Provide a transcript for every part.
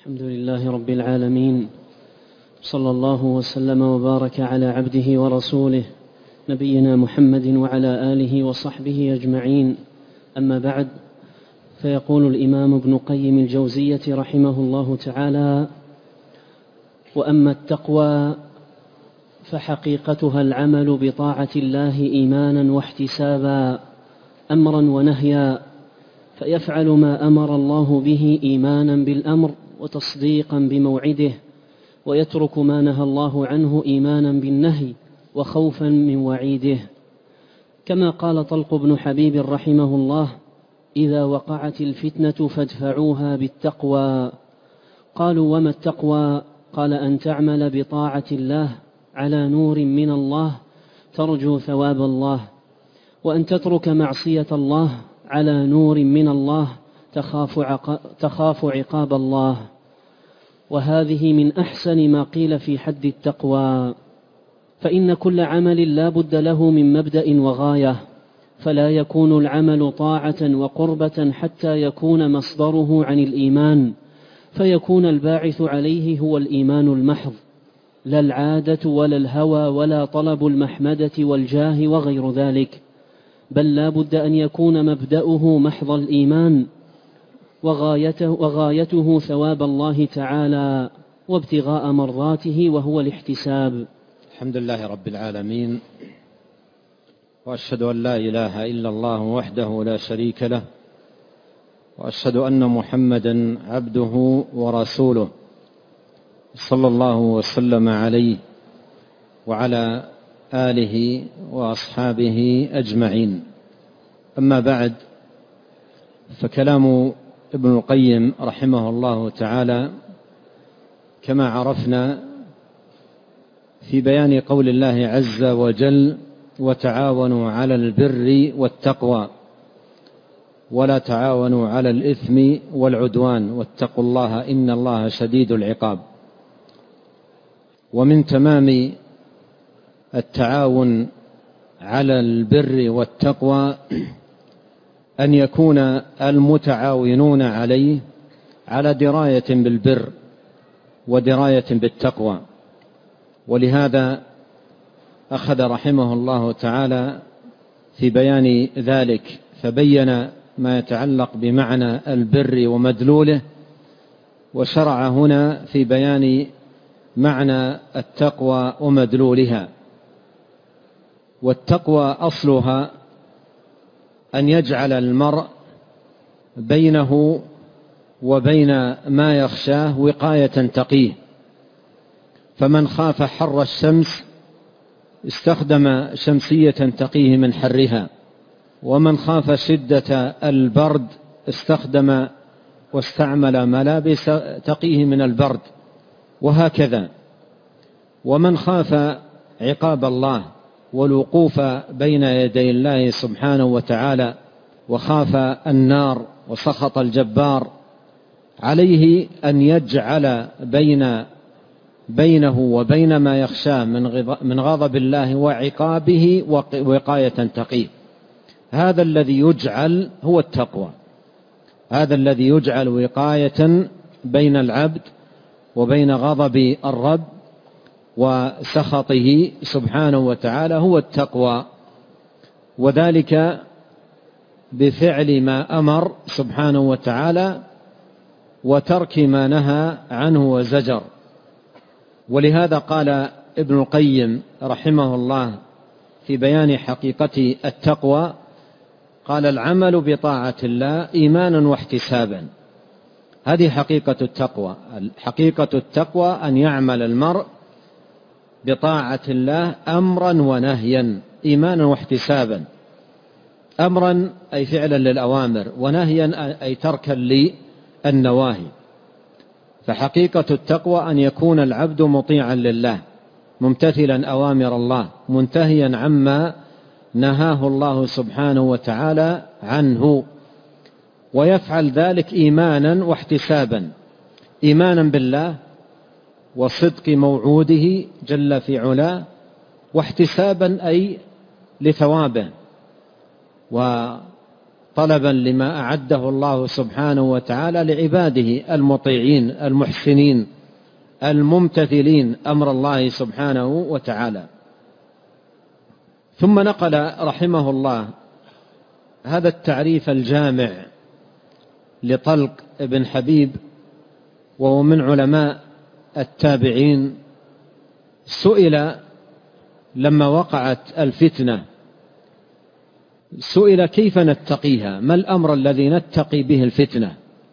الحمد لله رب العالمين، صلى الله وسلم وبارك على عبده ورسوله نبينا محمد وعلى آله وصحبه أجمعين. أما بعد، فيقول الإمام ابن قيم الجوزية رحمه الله تعالى: وأما التقوى فحقيقتها العمل بطاعة الله إيمانا واحتسابا، أمرا ونهيا، فيفعل ما أمر الله به إيمانا بالأمر وتصديقا بموعده، ويترك ما نهى الله عنه إيمانا بالنهي وخوفا من وعيده. كما قال طلق بن حبيب رحمه الله: إذا وقعت الفتنة فادفعوها بالتقوى. قالوا: وما التقوى؟ قال: أن تعمل بطاعة الله على نور من الله ترجو ثواب الله، وأن تترك معصية الله على نور من الله تخاف عقاب الله. وهذه من أحسن ما قيل في حد التقوى، فإن كل عمل لا بد له من مبدأ وغاية، فلا يكون العمل طاعة وقربة حتى يكون مصدره عن الإيمان، فيكون الباعث عليه هو الإيمان المحض، لا العادة ولا الهوى ولا طلب المحمدة والجاه وغير ذلك، بل لا بد أن يكون مبدأه محض الإيمان، وغايته ثواب الله تعالى وابتغاء مرضاته، وهو الاحتساب. الحمد لله رب العالمين، وأشهد أن لا إله إلا الله وحده لا شريك له، وأشهد أن محمدا عبده ورسوله، صلى الله وسلم عليه وعلى آله وأصحابه أجمعين. أما بعد، فكلام ابن القيم رحمه الله تعالى كما عرفنا في بيان قول الله عز وجل: وتعاونوا على البر والتقوى ولا تعاونوا على الإثم والعدوان واتقوا الله إن الله شديد العقاب. ومن تمام التعاون على البر والتقوى أن يكون المتعاونون عليه على دراية بالبر ودراية بالتقوى. ولهذا أخذ رحمه الله تعالى في بيان ذلك فبين ما يتعلق بمعنى البر ومدلوله، وشرع هنا في بيان معنى التقوى ومدلولها. والتقوى أصلها أن يجعل المرء بينه وبين ما يخشاه وقاية تقيه، فمن خاف حر الشمس استخدم شمسية تقيه من حرها، ومن خاف شدة البرد استخدم واستعمل ملابس تقيه من البرد، وهكذا. ومن خاف عقاب الله والوقوف بين يدي الله سبحانه وتعالى وخاف النار وسخط الجبار، عليه أن يجعل بينه وبين ما يخشاه من غضب الله وعقابه وقاية تقيه. هذا الذي يجعل هو التقوى، هذا الذي يجعل وقاية بين العبد وبين غضب الرب وسخطه سبحانه وتعالى هو التقوى، وذلك بفعل ما أمر سبحانه وتعالى وترك ما نهى عنه وزجر. ولهذا قال ابن القيم رحمه الله في بيان حقيقة التقوى، قال: العمل بطاعة الله إيمانا واحتسابا. هذه حقيقة التقوى. حقيقة التقوى أن يعمل المرء بطاعة الله أمرا ونهيا، إيمانا واحتسابا. أمرا أي فعلا للأوامر، ونهيا أي تركا للنواهي. فحقيقة التقوى أن يكون العبد مطيعا لله، ممتثلا أوامر الله، منتهيا عما نهاه الله سبحانه وتعالى عنه، ويفعل ذلك إيمانا واحتسابا، إيمانا بالله وصدق موعوده جل في علاه، واحتسابا أي لثوابه طلبا لما أعده الله سبحانه وتعالى لعباده المطيعين المحسنين الممتثلين أمر الله سبحانه وتعالى. ثم نقل رحمه الله هذا التعريف الجامع لطلق بن حبيب، وهو من علماء التابعين. سئل لما وقعت الفتنة، سئل كيف نتقيها، ما الأمر الذي نتقي به الفتنة؟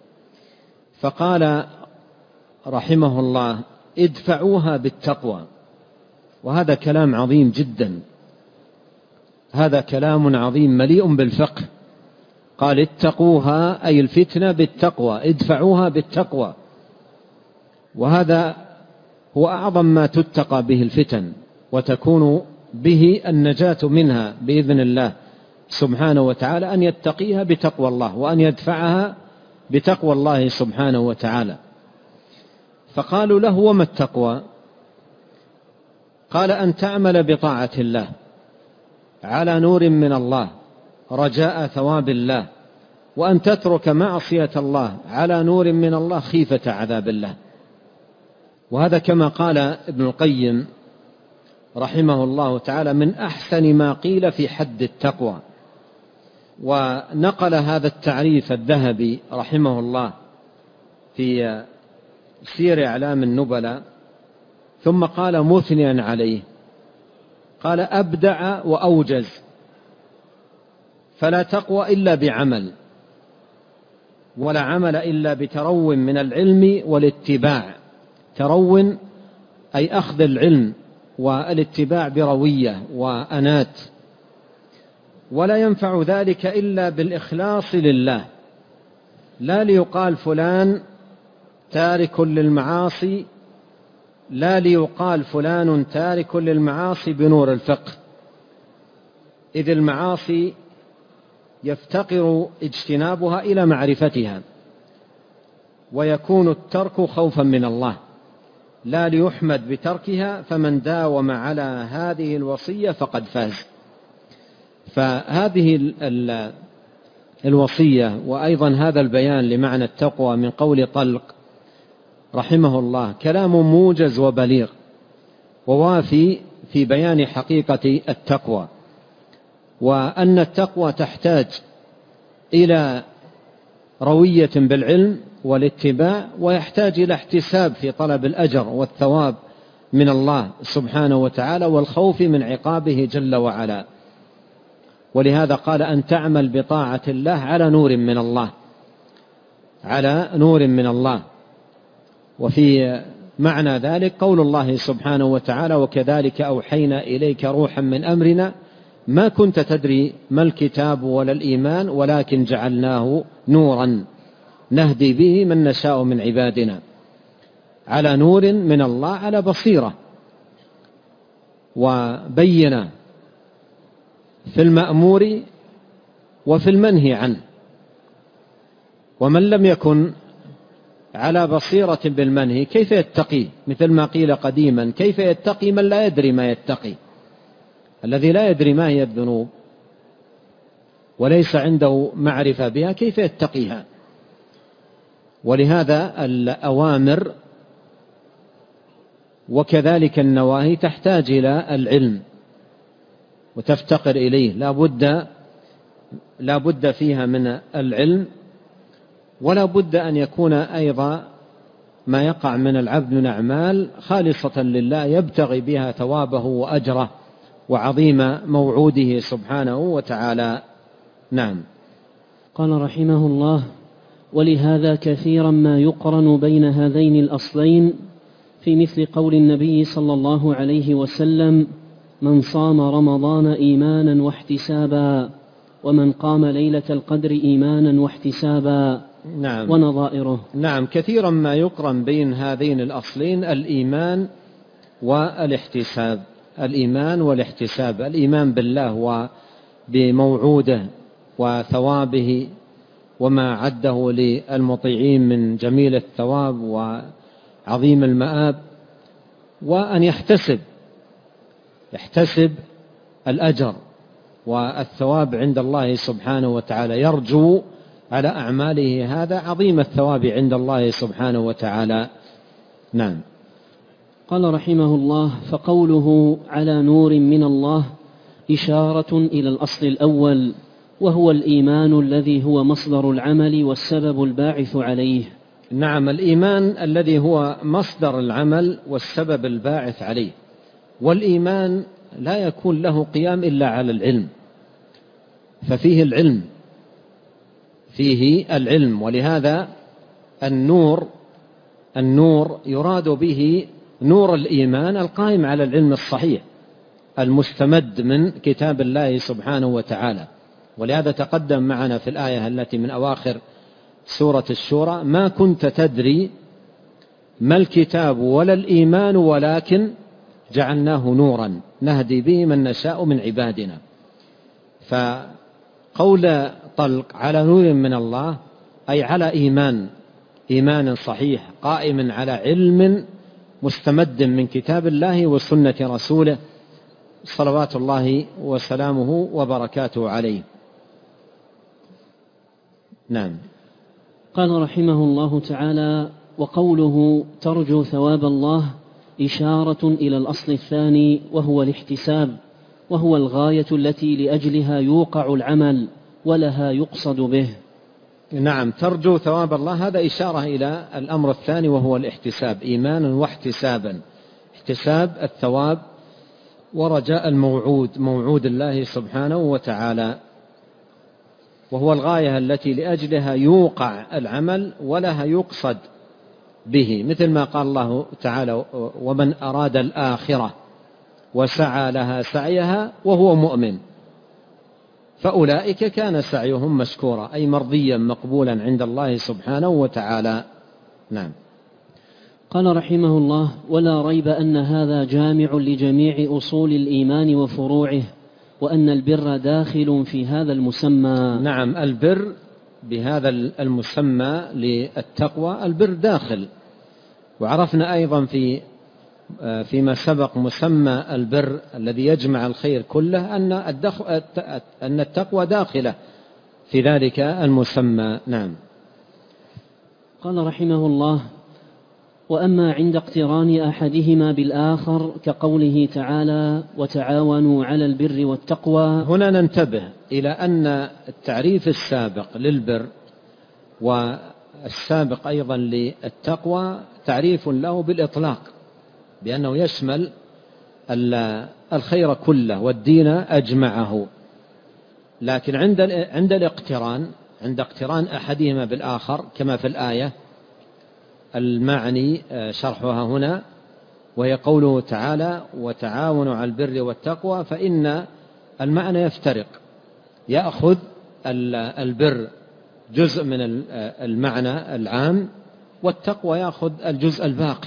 فقال رحمه الله: ادفعوها بالتقوى. وهذا كلام عظيم جدا، هذا كلام عظيم مليء بالفقه. قال: اتقوها أي الفتنة بالتقوى، ادفعوها بالتقوى. وهذا هو أعظم ما تتقى به الفتن، وتكون به النجاة منها بإذن الله سبحانه وتعالى، أن يتقيها بتقوى الله، وأن يدفعها بتقوى الله سبحانه وتعالى. فقالوا له: وما التقوى؟ قال: أن تعمل بطاعة الله على نور من الله رجاء ثواب الله، وأن تترك معصية الله على نور من الله خيفة عذاب الله. وهذا كما قال ابن القيم رحمه الله تعالى من أحسن ما قيل في حد التقوى. ونقل هذا التعريف الذهبي رحمه الله في سير أعلام النبلاء، ثم قال مثنيا عليه، قال: أبدع وأوجز، فلا تقوى إلا بعمل، ولا عمل إلا بترو من العلم والاتباع. ترو أي أخذ العلم، والاتباع بروية وأنات. ولا ينفع ذلك إلا بالإخلاص لله، لا ليقال فلان تارك للمعاصي، لا ليقال فلان تارك للمعاصي بنور الفقه، إذ المعاصي يفتقر اجتنابها إلى معرفتها، ويكون الترك خوفا من الله، لا ليحمد بتركها، فمن داوم على هذه الوصية فقد فاز. فهذه الوصية وأيضا هذا البيان لمعنى التقوى من قول طلق رحمه الله كلام موجز وبليغ ووافي في بيان حقيقة التقوى، وأن التقوى تحتاج إلى روية بالعلم والاتباع، ويحتاج إلى احتساب في طلب الأجر والثواب من الله سبحانه وتعالى، والخوف من عقابه جل وعلا. ولهذا قال: أن تعمل بطاعة الله على نور من الله، على نور من الله. وفي معنى ذلك قول الله سبحانه وتعالى: وكذلك أوحينا إليك روحا من أمرنا ما كنت تدري ما الكتاب ولا الإيمان ولكن جعلناه نورا نهدي به من نشاء من عبادنا. على نور من الله، على بصيرة، وبين في المأمور وفي المنهي عنه. ومن لم يكن على بصيرة بالمنهي كيف يتقي؟ مثل ما قيل قديما: كيف يتقي من لا يدري ما يتقي؟ الذي لا يدري ما هي الذنوب وليس عنده معرفة بها كيف يتقيها؟ ولهذا الأوامر وكذلك النواهي تحتاج إلى العلم وتفتقر إليه، لا بد فيها من العلم، ولا بد أن يكون أيضا ما يقع من العبد من أعمال خالصة لله يبتغي بها ثوابه وأجره وعظيم موعوده سبحانه وتعالى. نعم. قال رحمه الله: ولهذا كثيرا ما يقرن بين هذين الأصلين في مثل قول النبي صلى الله عليه وسلم: من صام رمضان إيمانا واحتسابا، ومن قام ليلة القدر إيمانا واحتسابا. نعم. ونظائره. نعم. كثيرا ما يقرن بين هذين الأصلين: الإيمان والاحتساب. الإيمان والاحتساب، الإيمان بالله وبموعوده وثوابه وما عده للمطيعين من جميل الثواب وعظيم المآب، وأن يحتسب الأجر والثواب عند الله سبحانه وتعالى، يرجو على أعماله هذا عظيم الثواب عند الله سبحانه وتعالى. نعم. قال رحمه الله: فقوله على نور من الله إشارة إلى الأصل الأول، وهو الإيمان الذي هو مصدر العمل والسبب الباعث عليه. نعم، الإيمان الذي هو مصدر العمل والسبب الباعث عليه. والإيمان لا يكون له قيام إلا على العلم، ففيه العلم، فيه العلم. ولهذا النور يراد به نور الإيمان القائم على العلم الصحيح المستمد من كتاب الله سبحانه وتعالى. ولهذا تقدم معنا في الآية التي من أواخر سورة الشورى: ما كنت تدري ما الكتاب ولا الإيمان ولكن جعلناه نورا نهدي به من نشاء من عبادنا. فقول طلق على نور من الله أي على إيمان صحيح قائم على علم مستمد من كتاب الله وسنة رسوله صلوات الله وسلامه وبركاته عليه. نعم. قال رحمه الله تعالى: وقوله ترجو ثواب الله إشارة إلى الأصل الثاني، وهو الاحتساب، وهو الغاية التي لأجلها يوقع العمل ولها يقصد به. نعم، ترجو ثواب الله، هذا إشارة إلى الأمر الثاني وهو الاحتساب، إيمانا واحتسابا، احتساب الثواب ورجاء موعود الله سبحانه وتعالى، وهو الغاية التي لأجلها يوقع العمل ولها يقصد به، مثل ما قال الله تعالى: ومن أراد الآخرة وسعى لها سعيها وهو مؤمن فأولئك كان سعيهم مشكورا، أي مرضيا مقبولا عند الله سبحانه وتعالى. نعم. قال رحمه الله: ولا ريب أن هذا جامع لجميع أصول الإيمان وفروعه، وأن البر داخل في هذا المسمى. نعم، البر بهذا المسمى للتقوى البر داخل. وعرفنا أيضا فيما سبق مسمى البر الذي يجمع الخير كله أن التقوى داخلة في ذلك المسمى. نعم. قال رحمه الله: وأما عند اقتران أحدهما بالآخر كقوله تعالى: وتعاونوا على البر والتقوى. هنا ننتبه إلى أن التعريف السابق للبر والسابق أيضا للتقوى تعريف له بالإطلاق، بأنه يشمل الخير كله والدين أجمعه. لكن عند الاقتران، عند اقتران أحدهما بالآخر كما في الآية المعني شرحها هنا، وهي قوله تعالى: وتعاونوا على البر والتقوى، فإن المعنى يفترق، يأخذ البر جزء من المعنى العام، والتقوى يأخذ الجزء الباقي،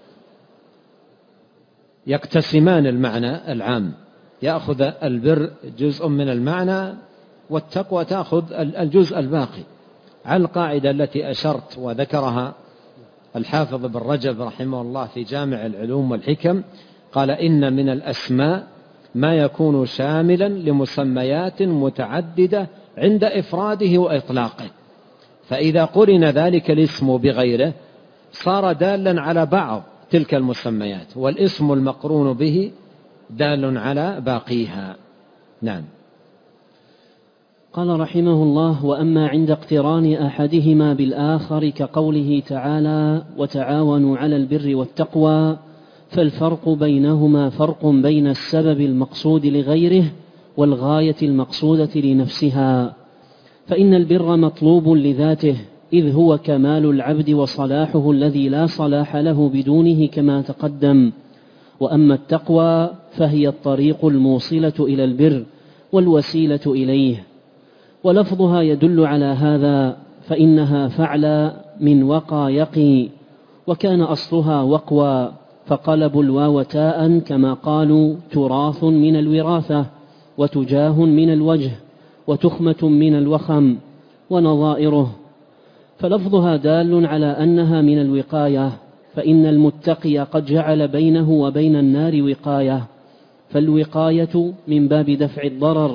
يقتسمان المعنى العام، يأخذ البر جزء من المعنى والتقوى تأخذ الجزء الباقي، على القاعدة التي أشرت وذكرها الحافظ بن رجب رحمه الله في جامع العلوم والحكم، قال: إن من الأسماء ما يكون شاملا لمسميات متعددة عند إفراده وإطلاقه، فإذا قرن ذلك الاسم بغيره صار دالا على بعض تلك المسميات، والاسم المقرون به دال على باقيها. نعم. قال رحمه الله: وأما عند اقتران أحدهما بالآخر كقوله تعالى: وتعاونوا على البر والتقوى، فالفرق بينهما فرق بين السبب المقصود لغيره والغاية المقصودة لنفسها، فإن البر مطلوب لذاته، إذ هو كمال العبد وصلاحه الذي لا صلاح له بدونه كما تقدم. وأما التقوى فهي الطريق الموصلة إلى البر والوسيلة إليه، ولفظها يدل على هذا، فإنها فعل من وقى يقي، وكان أصلها وقوى، فقلبوا الواو تاء كما قالوا: تراث من الوراثة، وتجاه من الوجه، وتخمة من الوخم، ونظائره. فلفظها دال على أنها من الوقاية، فإن المتقي قد جعل بينه وبين النار وقاية، فالوقاية من باب دفع الضرر،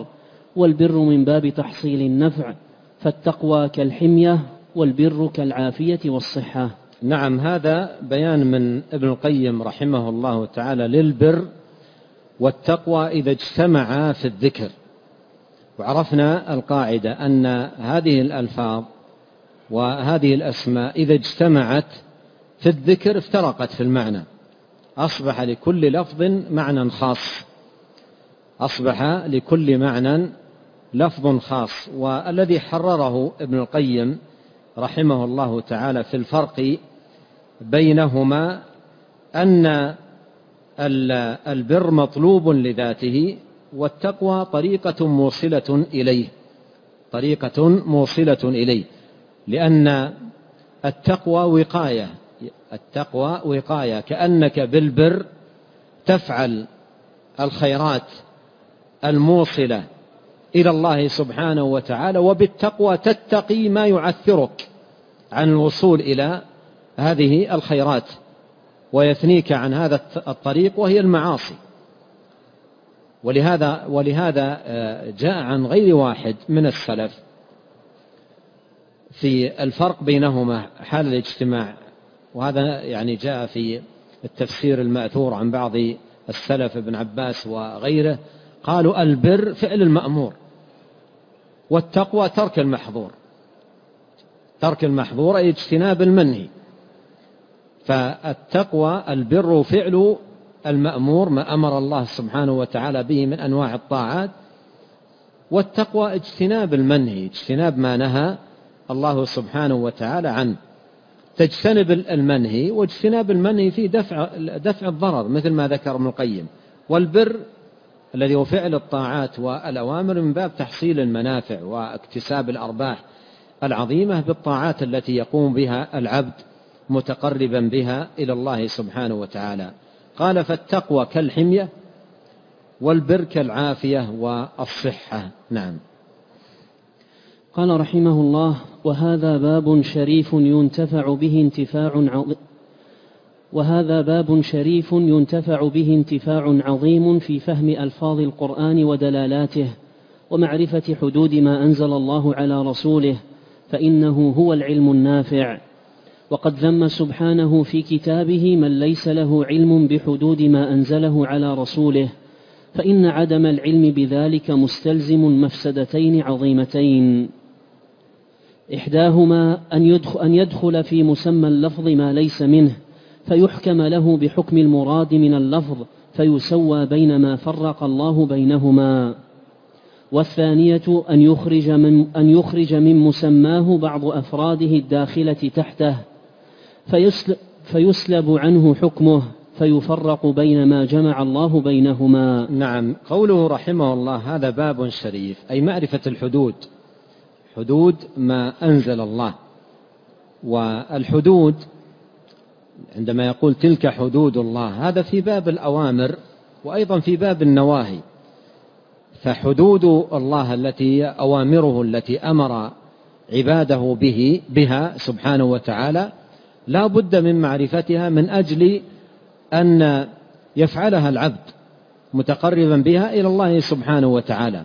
والبر من باب تحصيل النفع، فالتقوى كالحمية والبر كالعافية والصحة. نعم، هذا بيان من ابن القيم رحمه الله تعالى للبر والتقوى إذا اجتمعا في الذكر. وعرفنا القاعدة أن هذه الألفاظ وهذه الأسماء إذا اجتمعت في الذكر افترقت في المعنى، أصبح لكل لفظ معنى خاص، أصبح لكل معنى لفظ خاص. والذي حرره ابن القيم رحمه الله تعالى في الفرق بينهما أن البر مطلوب لذاته، والتقوى طريقة موصلة إليه، طريقة موصلة إليه، لأن التقوى وقاية، التقوى وقاية، كأنك بالبر تفعل الخيرات الموصلة إلى الله سبحانه وتعالى، وبالتقوى تتقي ما يعثرك عن الوصول إلى هذه الخيرات ويثنيك عن هذا الطريق وهي المعاصي. ولهذا جاء عن غير واحد من السلف في الفرق بينهما حال الاجتماع، وهذا يعني جاء في التفسير المأثور عن بعض السلف ابن عباس وغيره، قالوا البر فعل المأمور، والتقوى ترك المحظور، ترك المحظور أي اجتناب المنهي. فالتقوى البر فعل المأمور، ما أمر الله سبحانه وتعالى به من أنواع الطاعات، والتقوى اجتناب المنهي، اجتناب ما نهى الله سبحانه وتعالى عنه. تجتنب المنهي، واجتناب المنهي في دفع الضرر مثل ما ذكر ابن القيم. والبر الذي هو فعل الطاعات والأوامر من باب تحصيل المنافع واكتساب الأرباح العظيمة بالطاعات التي يقوم بها العبد متقربا بها إلى الله سبحانه وتعالى. قال فالتقوى كالحمية والبر كالعافية والصحة. نعم. قال رحمه الله: وهذا باب شريف ينتفع به انتفاع عظيم في فهم ألفاظ القرآن ودلالاته، ومعرفة حدود ما أنزل الله على رسوله، فإنه هو العلم النافع. وقد ذم سبحانه في كتابه من ليس له علم بحدود ما أنزله على رسوله، فإن عدم العلم بذلك مستلزم مفسدتين عظيمتين: إحداهما أن يدخل في مسمى اللفظ ما ليس منه، فيحكم له بحكم المراد من اللفظ، فيسوى بين ما فرق الله بينهما. والثانية أن يخرج من مسماه بعض أفراده الداخلة تحته، فيسلب عنه حكمه، فيفرق بين ما جمع الله بينهما. نعم. قوله رحمه الله هذا باب شريف، أي معرفة الحدود، حدود ما أنزل الله. والحدود عندما يقول تلك حدود الله، هذا في باب الأوامر وأيضا في باب النواهي. فحدود الله التي أوامره التي أمر عباده بها سبحانه وتعالى لا بد من معرفتها من أجل أن يفعلها العبد متقربا بها إلى الله سبحانه وتعالى.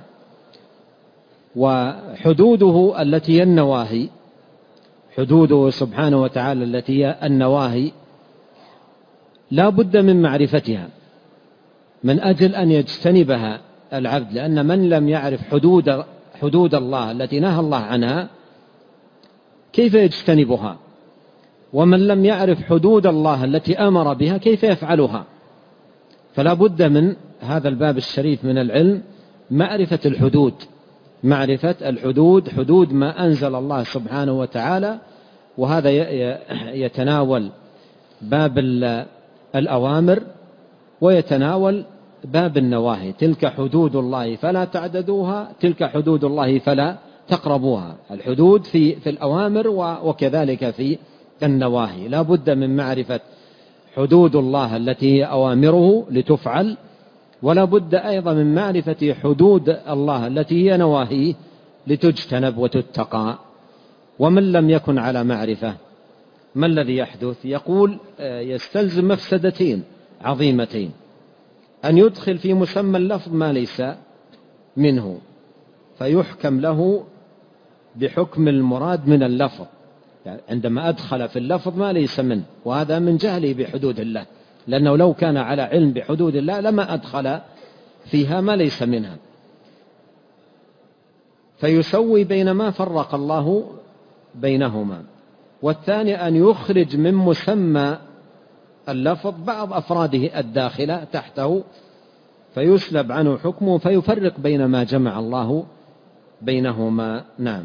وحدوده التي هي النواهي، حدوده سبحانه وتعالى التي هي النواهي لا بد من معرفتها من أجل أن يجتنبها العبد، لأن من لم يعرف حدود الله التي نهى الله عنها كيف يجتنبها؟ ومن لم يعرف حدود الله التي أمر بها كيف يفعلها؟ فلا بد من هذا الباب الشريف من العلم معرفة الحدود، معرفة الحدود، حدود ما أنزل الله سبحانه وتعالى. وهذا يتناول باب الأوامر ويتناول باب النواهي. تلك حدود الله فلا تعتدوها، تلك حدود الله فلا تقربوها. الحدود في الأوامر وكذلك في النواهي. لا بد من معرفة حدود الله التي هي أوامره لتفعل، ولا بد أيضا من معرفة حدود الله التي هي نواهيه لتجتنب وتتقى. ومن لم يكن على معرفة ما الذي يحدث؟ يقول يستلزم مفسدتين عظيمتين: أن يدخل في مسمى اللفظ ما ليس منه، فيحكم له بحكم المراد من اللفظ، يعني عندما أدخل في اللفظ ما ليس منه، وهذا من جهله بحدود الله، لأنه لو كان على علم بحدود الله لما أدخل فيها ما ليس منها. فيسوي بين ما فرق الله بينهما. والثاني أن يخرج من مسمى اللفظ بعض أفراده الداخلة تحته فيسلب عنه حكمه، فيفرق بين ما جمع الله بينهما. نعم.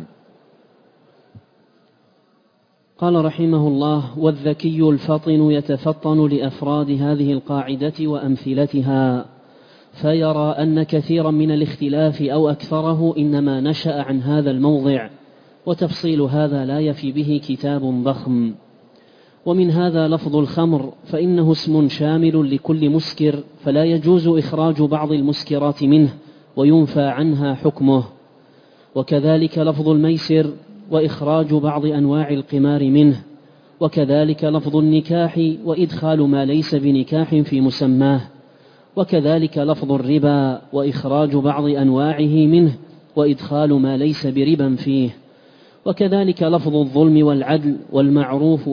قال رحمه الله: والذكي الفطن يتفطن لأفراد هذه القاعدة وأمثلتها، فيرى أن كثيرا من الاختلاف أو أكثره إنما نشأ عن هذا الموضع، وتفصيل هذا لا يفي به كتاب ضخم. ومن هذا لفظ الخمر، فإنه اسم شامل لكل مسكر، فلا يجوز إخراج بعض المسكرات منه وينفى عنها حكمه. وكذلك لفظ الميسر، وإخراج بعض أنواع القمار منه. وكذلك لفظ النكاح، وإدخال ما ليس بنكاح في مسماه. وكذلك لفظ الربا، وإخراج بعض أنواعه منه وإدخال ما ليس بربا فيه. وكذلك لفظ الظلم والعدل والمعروف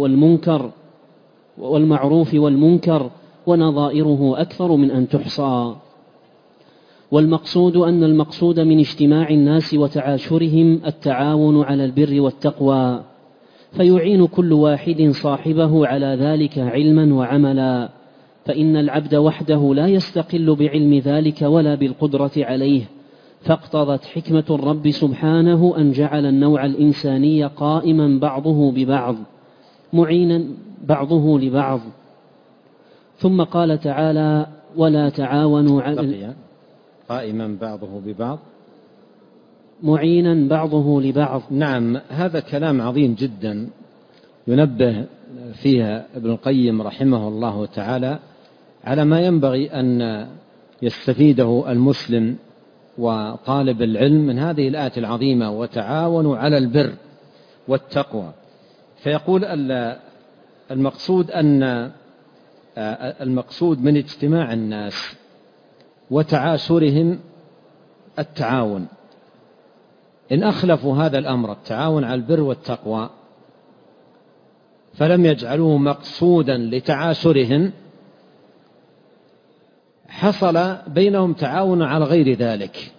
والمنكر ونظائره أكثر من أن تحصى. والمقصود أن المقصود من اجتماع الناس وتعاشرهم التعاون على البر والتقوى، فيعين كل واحد صاحبه على ذلك علما وعملا، فإن العبد وحده لا يستقل بعلم ذلك ولا بالقدرة عليه، فاقتضت حكمة الرب سبحانه أن جعل النوع الإنساني قائما بعضه ببعض معينا بعضه لبعض. ثم قال تعالى: ولا تعاونوا على قائما بعضه ببعض معينا بعضه لبعض. نعم، هذا كلام عظيم جدا ينبه فيها ابن القيم رحمه الله تعالى على ما ينبغي أن يستفيده المسلم وطالب العلم من هذه الآية العظيمة: وتعاونوا على البر والتقوى. فيقول المقصود من اجتماع الناس وتعاشرهم التعاون. إن أخلفوا هذا الأمر، التعاون على البر والتقوى، فلم يجعلوه مقصودا لتعاشرهم، حصل بينهم تعاون على غير ذلك.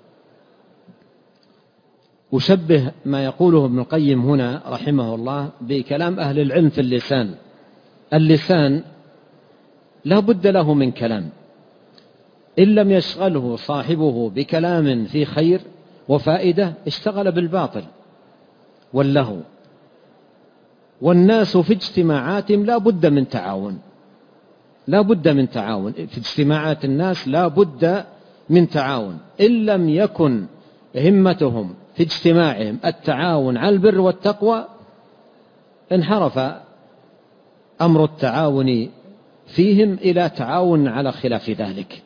أشبه ما يقوله ابن القيم هنا رحمه الله بكلام أهل العلم في اللسان. اللسان لا بد له من كلام، إن لم يشغله صاحبه بكلام في خير وفائدة اشتغل بالباطل واللهو. والناس في اجتماعاتهم لا بد من تعاون، لا بد من تعاون في اجتماعات الناس، لا بد من تعاون. إن لم يكن همتهم في اجتماعهم التعاون على البر والتقوى انحرف أمر التعاون فيهم إلى تعاون على خلاف ذلك.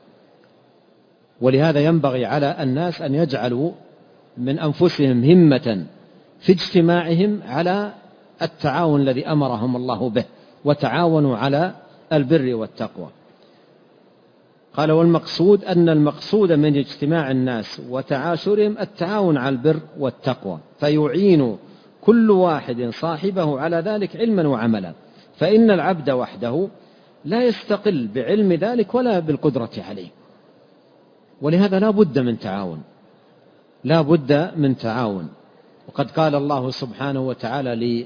ولهذا ينبغي على الناس أن يجعلوا من أنفسهم همة في اجتماعهم على التعاون الذي أمرهم الله به: وتعاونوا على البر والتقوى. قال: والمقصود أن المقصود من اجتماع الناس وتعاشرهم التعاون على البر والتقوى، فيعين كل واحد صاحبه على ذلك علما وعملا، فإن العبد وحده لا يستقل بعلم ذلك ولا بالقدرة عليه. ولهذا لا بد من تعاون، لا بد من تعاون. وقد قال الله سبحانه وتعالى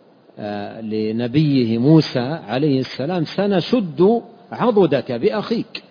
لنبيه موسى عليه السلام: سنشد عضدك بأخيك.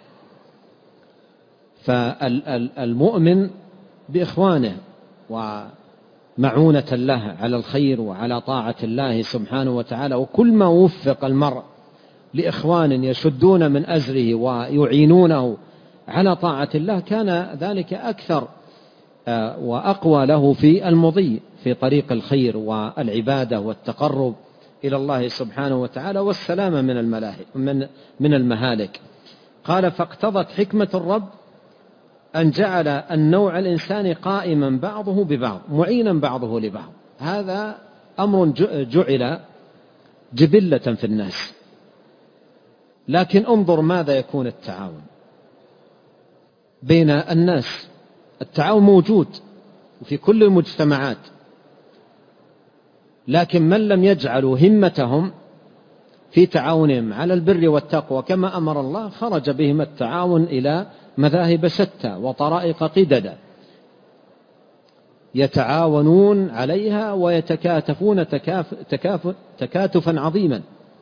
فالمؤمن بإخوانه ومعونة له على الخير وعلى طاعة الله سبحانه وتعالى. وكل ما وفق المرء لإخوان يشدون من أزره ويعينونه على طاعة الله كان ذلك أكثر وأقوى له في المضي في طريق الخير والعبادة والتقرب إلى الله سبحانه وتعالى والسلامة من المهالك. قال: فاقتضت حكمة الرب أن جعل النوع الإنساني قائما بعضه ببعض معينا بعضه لبعض. هذا أمر جعل جبلة في الناس. لكن انظر ماذا يكون التعاون بين الناس. التعاون موجود في كل المجتمعات، لكن من لم يجعلوا همتهم في تعاونهم على البر والتقوى كما أمر الله خرج بهم التعاون إلى مذاهب شتى وطرائق قددا يتعاونون عليها ويتكاتفون تكاتفا عظيما.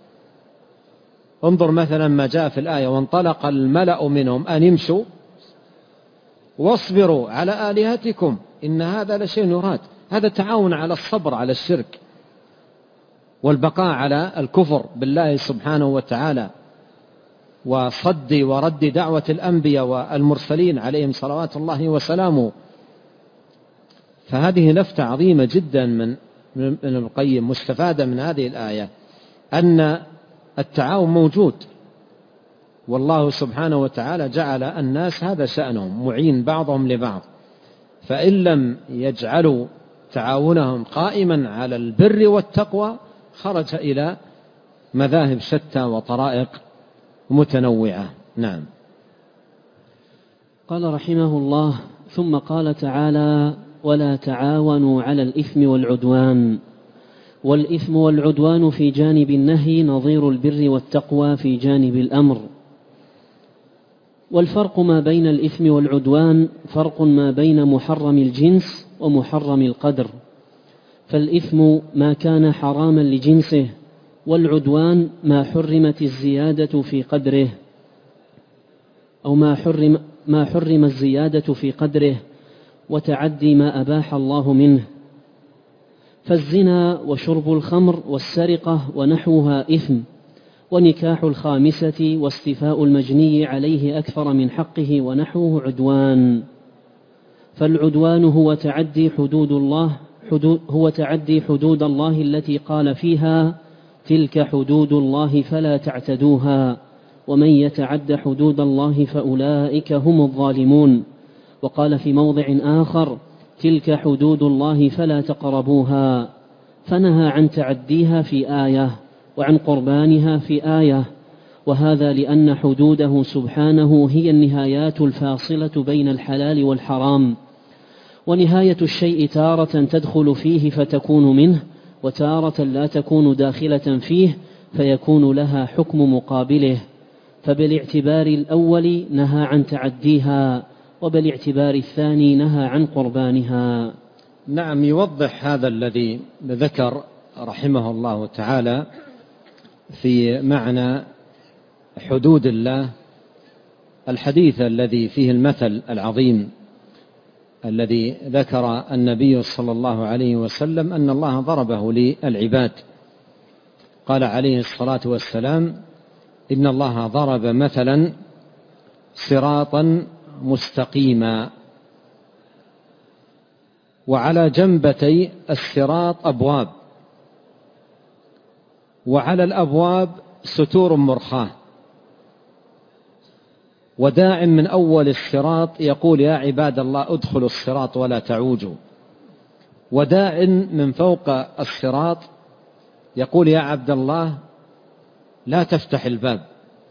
انظر مثلا ما جاء في الآية: وانطلق الملأ منهم أن امشوا واصبروا على آلهتكم إن هذا لشيء يراد. هذا تعاون على الصبر على الشرك والبقاء على الكفر بالله سبحانه وتعالى وصد ورد دعوة الأنبياء والمرسلين عليهم صلوات الله وسلامه. فهذه لفتة عظيمة جدا من ابن القيم مستفادة من هذه الآية، أن التعاون موجود، والله سبحانه وتعالى جعل الناس هذا شأنهم، معين بعضهم لبعض. فإن لم يجعلوا تعاونهم قائما على البر والتقوى خرج إلى مذاهب شتى وطرائق متنوعة. نعم. قال رحمه الله: ثم قال تعالى: ولا تعاونوا على الإثم والعدوان. والإثم والعدوان في جانب النهي نظير البر والتقوى في جانب الأمر. والفرق ما بين الإثم والعدوان فرق ما بين محرم الجنس ومحرم القدر، فالإثم ما كان حراما لجنسه، والعدوان ما حرمت الزيادة في قدره، أو ما حرم الزيادة في قدره وتعدي ما أباح الله منه. فالزنا وشرب الخمر والسرقة ونحوها إثم، ونكاح الخامسة واستيفاء المجني عليه أكثر من حقه ونحوه عدوان. فالعدوان هو تعدي حدود الله التي قال فيها: تلك حدود الله فلا تعتدوها، ومن يتعد حدود الله فأولئك هم الظالمون. وقال في موضع آخر: تلك حدود الله فلا تقربوها، فنهى عن تعديها في آية وعن قربانها في آية. وهذا لأن حدوده سبحانه هي النهايات الفاصلة بين الحلال والحرام، ونهاية الشيء تارة تدخل فيه فتكون منه، وتارة لا تكون داخلة فيه فيكون لها حكم مقابله. فبالاعتبار الأول نهى عن تعديها، وبالاعتبار الثاني نهى عن قربانها. نعم. يوضح هذا الذي ذكر رحمه الله تعالى في معنى حدود الله الحديث الذي فيه المثل العظيم الذي ذكر النبي صلى الله عليه وسلم أن الله ضربه للعباد. قال عليه الصلاة والسلام: إن الله ضرب مثلا صراطا مستقيما، وعلى جنبتي الصراط أبواب، وعلى الأبواب ستور مرخاة، وداع من أول الصراط يقول: يا عباد الله ادخلوا الصراط ولا تعوجوا، وداع من فوق الصراط يقول: يا عبد الله لا تفتح الباب،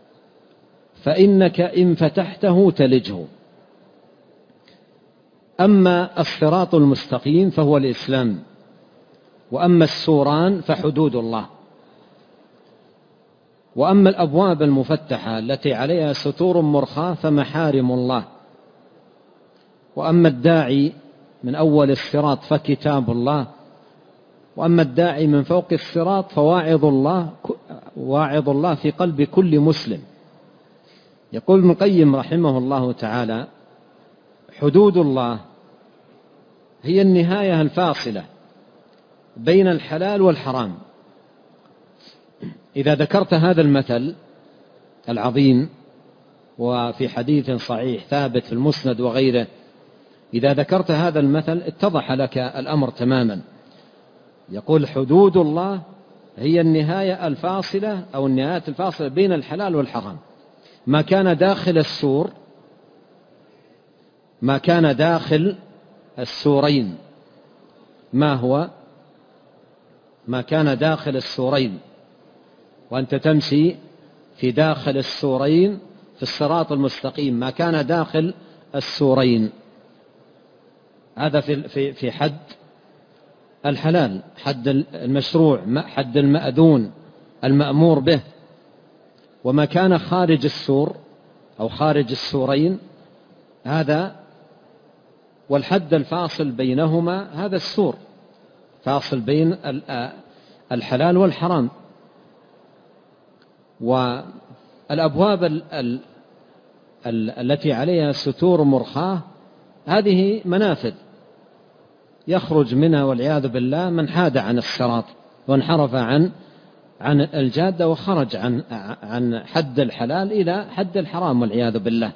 فإنك إن فتحته تلجه. أما الصراط المستقيم فهو الإسلام، وأما السوران فحدود الله، وأما الأبواب المفتحة التي عليها ستور مرخاة فمحارم الله، وأما الداعي من أول الصراط فكتاب الله، وأما الداعي من فوق الصراط فواعظ الله، واعظ الله في قلب كل مسلم. يقول ابن القيم رحمه الله تعالى: حدود الله هي النهاية الفاصلة بين الحلال والحرام. إذا ذكرت هذا المثل العظيم، وفي حديث صحيح ثابت في المسند وغيره، إذا ذكرت هذا المثل اتضح لك الأمر تماما. يقول: حدود الله هي النهاية الفاصلة أو النهاية الفاصلة بين الحلال والحرام. ما كان داخل السور، ما كان داخل السورين، ما هو ما كان داخل السورين، وأنت تمشي في داخل السورين في الصراط المستقيم، ما كان داخل السورين هذا في حد الحلال، حد المشروع، حد المأذون المأمور به. وما كان خارج السور أو خارج السورين هذا، والحد الفاصل بينهما هذا السور، فاصل بين الحلال والحرام. والأبواب التي عليها ستور مرخاة هذه منافذ يخرج منها والعياذ بالله من حاد عن الصراط وانحرف عن الجادة وخرج عن حد الحلال إلى حد الحرام والعياذ بالله.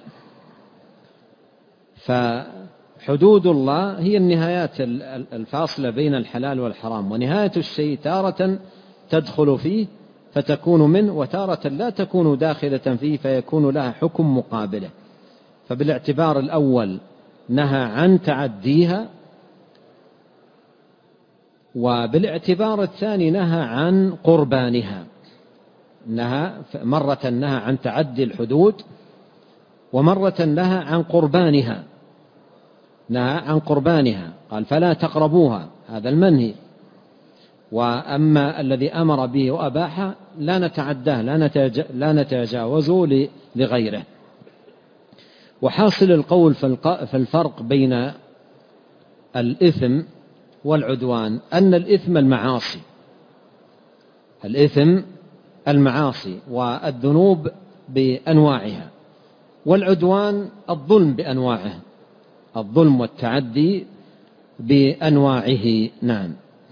فحدود الله هي النهايات الفاصلة بين الحلال والحرام، ونهاية الشيء تارة تدخل فيه فتكون منه، وتارة لا تكون داخلة فيه فيكون لها حكم مقابله. فبالاعتبار الأول نهى عن تعديها، وبالاعتبار الثاني نهى عن قربانها. مرة نهى عن تعدي الحدود، ومرة نهى عن قربانها. نهى عن قربانها، قال فلا تقربوها، هذا المنهي. وأما الذي أمر به وأباحه لا نتعداه، لا نتجاوزه لغيره. وحاصل القول في الفرق بين الإثم والعدوان أن الإثم المعاصي والذنوب بأنواعها، والعدوان الظلم بأنواعه، الظلم والتعدي بأنواعه. نعم.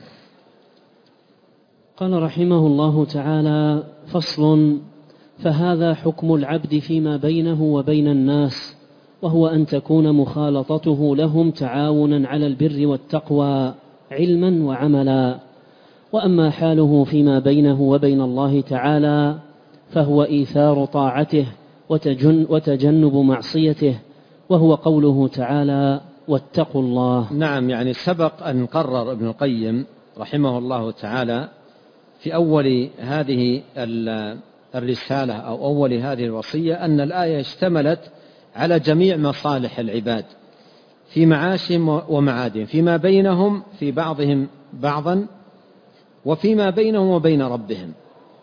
قال رحمه الله تعالى: فصل: فهذا حكم العبد فيما بينه وبين الناس، وهو أن تكون مخالطته لهم تعاونا على البر والتقوى علما وعملا. وأما حاله فيما بينه وبين الله تعالى فهو إيثار طاعته وتجنب معصيته، وهو قوله تعالى: واتقوا الله. نعم، يعني سبق أن قرر ابن القيم رحمه الله تعالى في أول هذه الرسالة أو أول هذه الوصية أن الآية اشتملت على جميع مصالح العباد في معاشهم ومعادهم، فيما بينهم في بعضهم بعضا، وفيما بينهم وبين ربهم.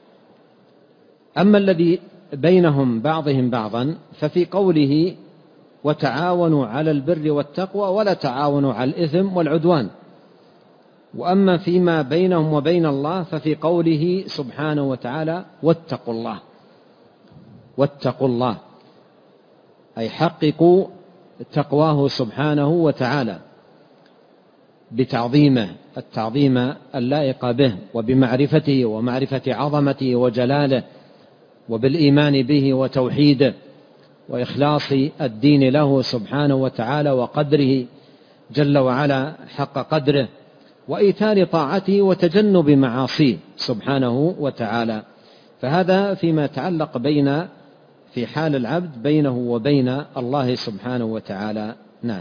أما الذي بينهم بعضهم بعضا ففي قوله: وتعاونوا على البر والتقوى ولا تعاونوا على الإثم والعدوان. وأما فيما بينهم وبين الله ففي قوله سبحانه وتعالى: واتقوا الله. واتقوا الله أي حققوا تقواه سبحانه وتعالى بتعظيمه، التعظيم اللائق به، وبمعرفته ومعرفة عظمته وجلاله، وبالإيمان به وتوحيده، وإخلاص الدين له سبحانه وتعالى، وقدره جل وعلا حق قدره، وإيثار طاعته وتجنب معاصيه سبحانه وتعالى. فهذا فيما يتعلق في حال العبد بينه وبين الله سبحانه وتعالى. نعم.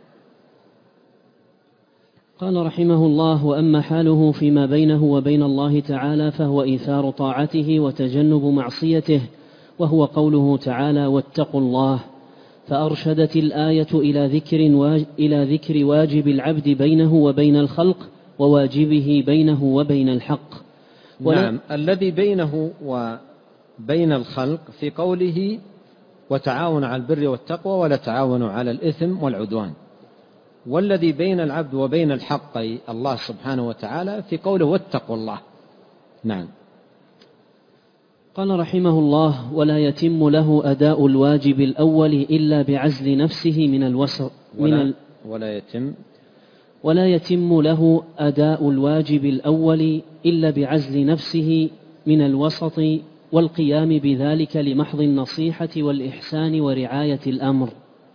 قال رحمه الله: وأما حاله فيما بينه وبين الله تعالى فهو إيثار طاعته وتجنب معصيته، وهو قوله تعالى: واتقوا الله. فأرشدت الآية إلى ذكر واجب العبد بينه وبين الخلق، وواجبه بينه وبين الحق. نعم، الذي بينه وبين الخلق في قوله: وتعاون على البر والتقوى ولا تعاونوا على الإثم والعدوان. والذي بين العبد وبين الحق الله سبحانه وتعالى في قوله: واتقوا الله. نعم. قال رحمه الله: ولا يتم له أداء الواجب الأول إلا بعزل نفسه من الوسط ولا يتم له أداء الواجب الأول إلا بعزل نفسه من الوسط والقيام بذلك لمحض النصيحة والإحسان ورعاية الأمر.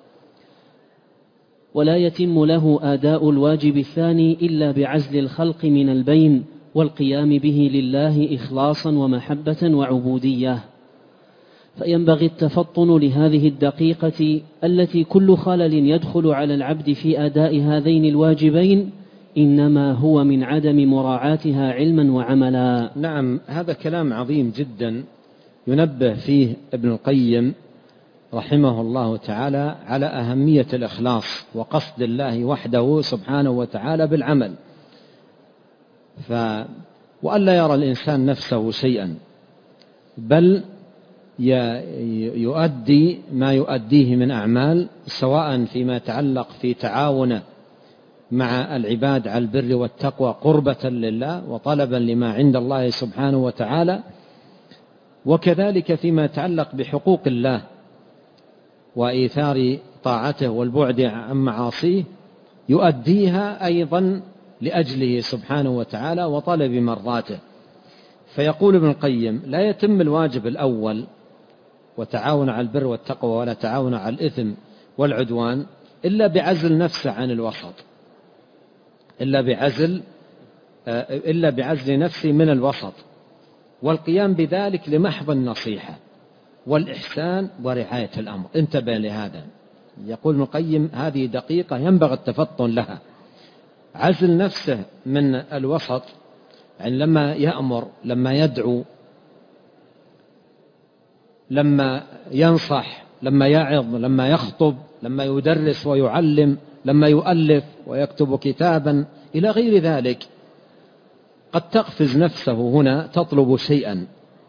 ولا يتم له أداء الواجب الثاني إلا بعزل الخلق من البين والقيام به لله إخلاصا ومحبة وعبودية. فينبغي التفطن لهذه الدقيقة التي كل خلل يدخل على العبد في أداء هذين الواجبين إنما هو من عدم مراعاتها علما وعملا. نعم، هذا كلام عظيم جدا ينبه فيه ابن القيم رحمه الله تعالى على أهمية الإخلاص وقصد الله وحده سبحانه وتعالى بالعمل، وألا يرى الإنسان نفسه شيئا، بل يؤدي ما يؤديه من أعمال، سواء فيما يتعلق في تعاونه مع العباد على البر والتقوى قربة لله وطلبا لما عند الله سبحانه وتعالى، وكذلك فيما يتعلق بحقوق الله وإيثار طاعته والبعد عن معاصيه، يؤديها أيضا لأجله سبحانه وتعالى وطلب مرضاته. فيقول ابن القيم: لا يتم الواجب الأول وتعاون على البر والتقوى ولا تعاون على الإثم والعدوان إلا بعزل نفسه عن الوسط، إلا بعزل نفسه من الوسط، والقيام بذلك لمحض النصيحة والإحسان ورعاية الأمر. انتبه لهذا. يقول ابن القيم: هذه دقيقة ينبغي التفطن لها. عزل نفسه من الوسط، يعني لما يأمر، لما يدعو، لما ينصح، لما يعظ، لما يخطب، لما يدرس ويعلم، لما يؤلف ويكتب كتابا إلى غير ذلك، قد تقفز نفسه هنا تطلب شيئا،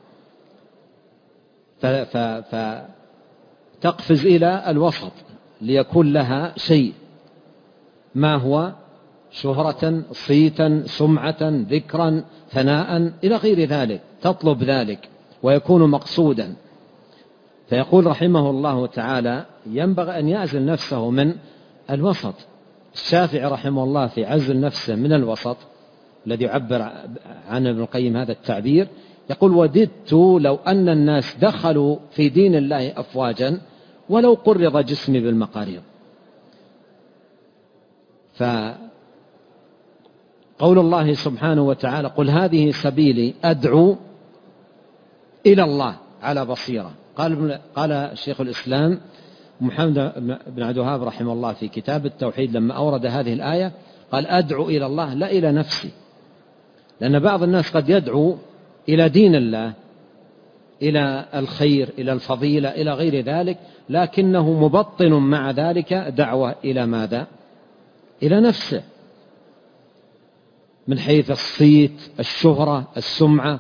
فتقفز إلى الوسط ليكون لها شيء، ما هو؟ شهرة، صيتا، سمعة، ذكرا، ثناء إلى غير ذلك، تطلب ذلك ويكون مقصودا. فيقول رحمه الله تعالى: ينبغي أن يعزل نفسه من الوسط. الشافعي رحمه الله في عزل نفسه من الوسط الذي يعبر عن ابن القيم هذا التعبير، يقول: وددت لو أن الناس دخلوا في دين الله أفواجا ولو قرض جسمي بالمقاريض. فقول الله سبحانه وتعالى: قل هذه سبيلي أدعو إلى الله على بصيرة. قال شيخ الإسلام محمد بن عبد الوهاب رحمه الله في كتاب التوحيد لما أورد هذه الآية قال: أدعو إلى الله لا إلى نفسي، لأن بعض الناس قد يدعو إلى دين الله، إلى الخير، إلى الفضيلة، إلى غير ذلك، لكنه مبطن مع ذلك دعوة إلى ماذا؟ إلى نفسه، من حيث الصيت، الشهرة، السمعة.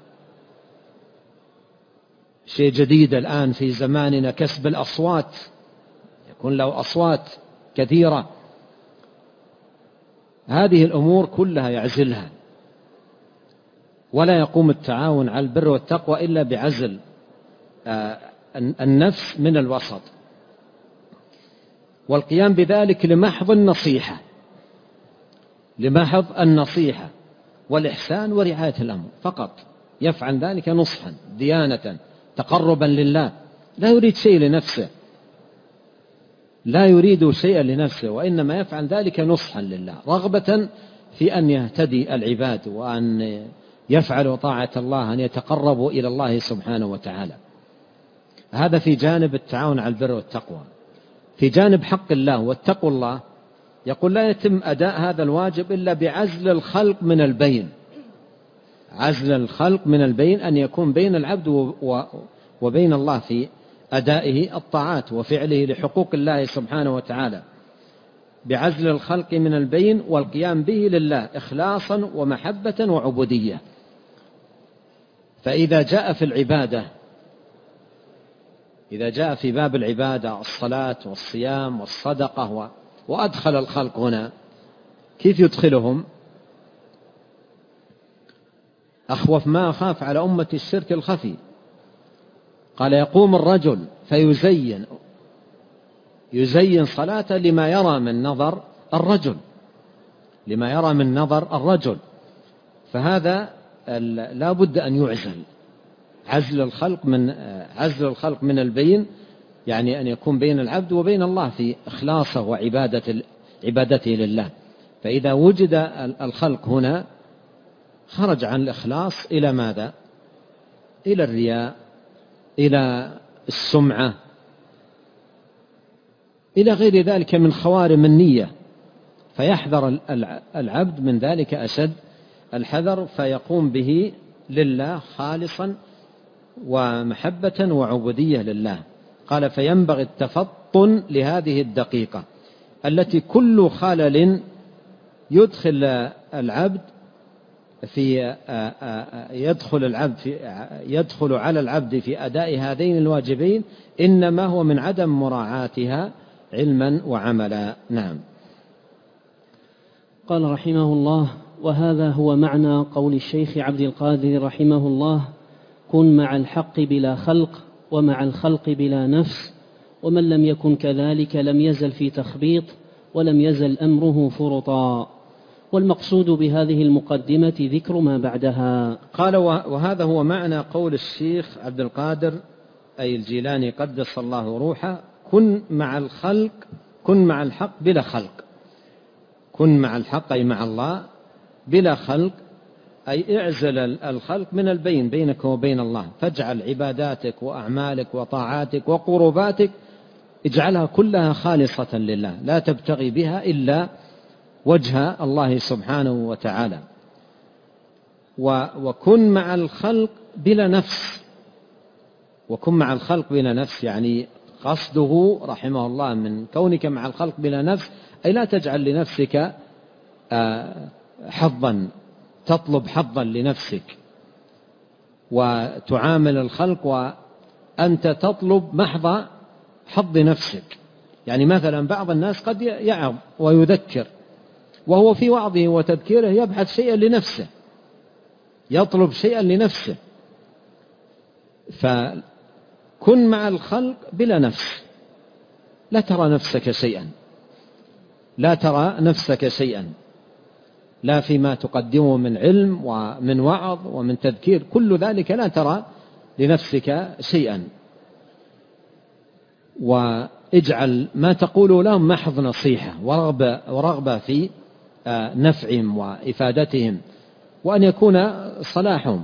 شيء جديد الآن في زماننا كسب الأصوات، يكون له أصوات كثيرة. هذه الأمور كلها يعزلها، ولا يقوم التعاون على البر والتقوى إلا بعزل النفس من الوسط، والقيام بذلك لمحض النصيحة، لمحض النصيحة والإحسان ورعاية الأمر فقط. يفعل ذلك نصحا، ديانة، تقربا لله، لا يريد شيء لنفسه، لا يريد شيئا لنفسه، وإنما يفعل ذلك نصحا لله، رغبة في أن يهتدي العباد وأن يفعلوا طاعة الله، أن يتقربوا إلى الله سبحانه وتعالى. هذا في جانب التعاون على البر والتقوى. في جانب حق الله واتقوا الله، يقول: لا يتم أداء هذا الواجب إلا بعزل الخلق من البين. عزل الخلق من البين، أن يكون بين العبد وبين الله في أدائه الطاعات وفعله لحقوق الله سبحانه وتعالى، بعزل الخلق من البين والقيام به لله إخلاصا ومحبة وعبودية. فإذا جاء في العبادة، إذا جاء في باب العبادة الصلاة والصيام والصدقة وأدخل الخلق هنا، كيف يدخلهم؟ أخوف ما أخاف على أمة الشرك الخفي. قال: يقوم الرجل يزين صلاته لما يرى من نظر الرجل، لما يرى من نظر الرجل، فهذا لا بد أن يعزل. عزل الخلق من البين، يعني أن يكون بين العبد وبين الله في إخلاصه وعبادته لله. فإذا وجد الخلق هنا خرج عن الإخلاص إلى ماذا؟ إلى الرياء، إلى السمعة، إلى غير ذلك من خوارم النية. فيحذر العبد من ذلك أشد الحذر، فيقوم به لله خالصا ومحبة وعبودية لله. قال فينبغي التفطن لهذه الدقيقة التي كل خلل يدخل العبد يدخل على العبد في أداء هذين الواجبين إنما هو من عدم مراعاتها علما وعملا. نعم. قال رحمه الله: وهذا هو معنى قول الشيخ عبد القادر رحمه الله: كن مع الحق بلا خلق ومع الخلق بلا نفس، ومن لم يكن كذلك لم يزل في تخبيط ولم يزل أمره فرطا. والمقصود بهذه المقدمة ذكر ما بعدها. قال وهذا هو معنى قول الشيخ عبد القادر أي الجيلاني قدس الله روحه: كن مع الخلق، كن مع الحق بلا خلق. كن مع الحق أي مع الله، بلا خلق أي اعزل الخلق من البين بينك وبين الله، فاجعل عباداتك وأعمالك وطاعاتك وقرباتك اجعلها كلها خالصة لله، لا تبتغي بها إلا وجه الله سبحانه وتعالى. وكن مع الخلق بلا نفس. وكن مع الخلق بلا نفس يعني قصده رحمه الله من كونك مع الخلق بلا نفس أي لا تجعل لنفسك حظا، تطلب حظا لنفسك وتعامل الخلق وأنت تطلب محض حظ نفسك. يعني مثلا بعض الناس قد يعظ ويذكر وهو في وعظه وتذكيره يبحث شيئا لنفسه، يطلب شيئا لنفسه. فكن مع الخلق بلا نفس، لا ترى نفسك شيئا، لا ترى نفسك شيئا، لا فيما تقدمه من علم ومن وعظ ومن تذكير، كل ذلك لا ترى لنفسك شيئا. واجعل ما تقول لهم محض نصيحة ورغبة في نفعهم وإفادتهم، وأن يكون صلاحهم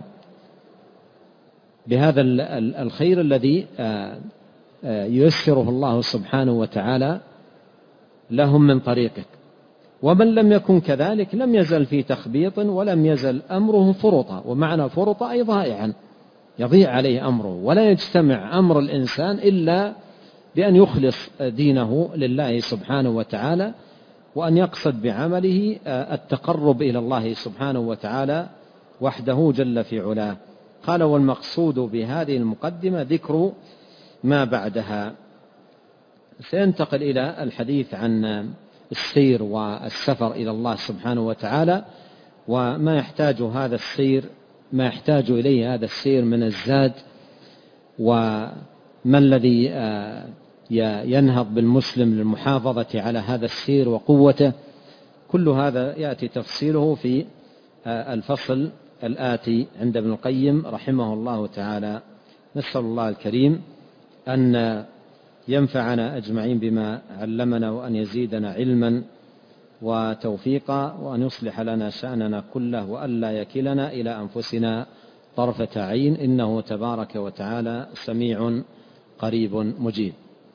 بهذا الخير الذي ييسره الله سبحانه وتعالى لهم من طريقك. ومن لم يكن كذلك لم يزل في تخبيط ولم يزل أمره فرطا. ومعنى فرطا أي ضائعا، يضيع عليه أمره، ولا يجتمع أمر الإنسان إلا بأن يخلص دينه لله سبحانه وتعالى، وأن يقصد بعمله التقرب إلى الله سبحانه وتعالى وحده جل في علاه. قال والمقصود بهذه المقدمة ذكر ما بعدها. سينتقل إلى الحديث عن السير والسفر إلى الله سبحانه وتعالى، وما يحتاج هذا السير، ما يحتاج إليه هذا السير من الزاد، وما الذي ينهض بالمسلم للمحافظة على هذا السير وقوته. كل هذا يأتي تفصيله في الفصل الآتي عند ابن القيم رحمه الله تعالى. نسأل الله الكريم أن ينفعنا أجمعين بما علمنا، وأن يزيدنا علما وتوفيقا، وأن يصلح لنا شأننا كله، وأن لا يكلنا إلى أنفسنا طرفة عين، إنه تبارك وتعالى سميع قريب مجيب.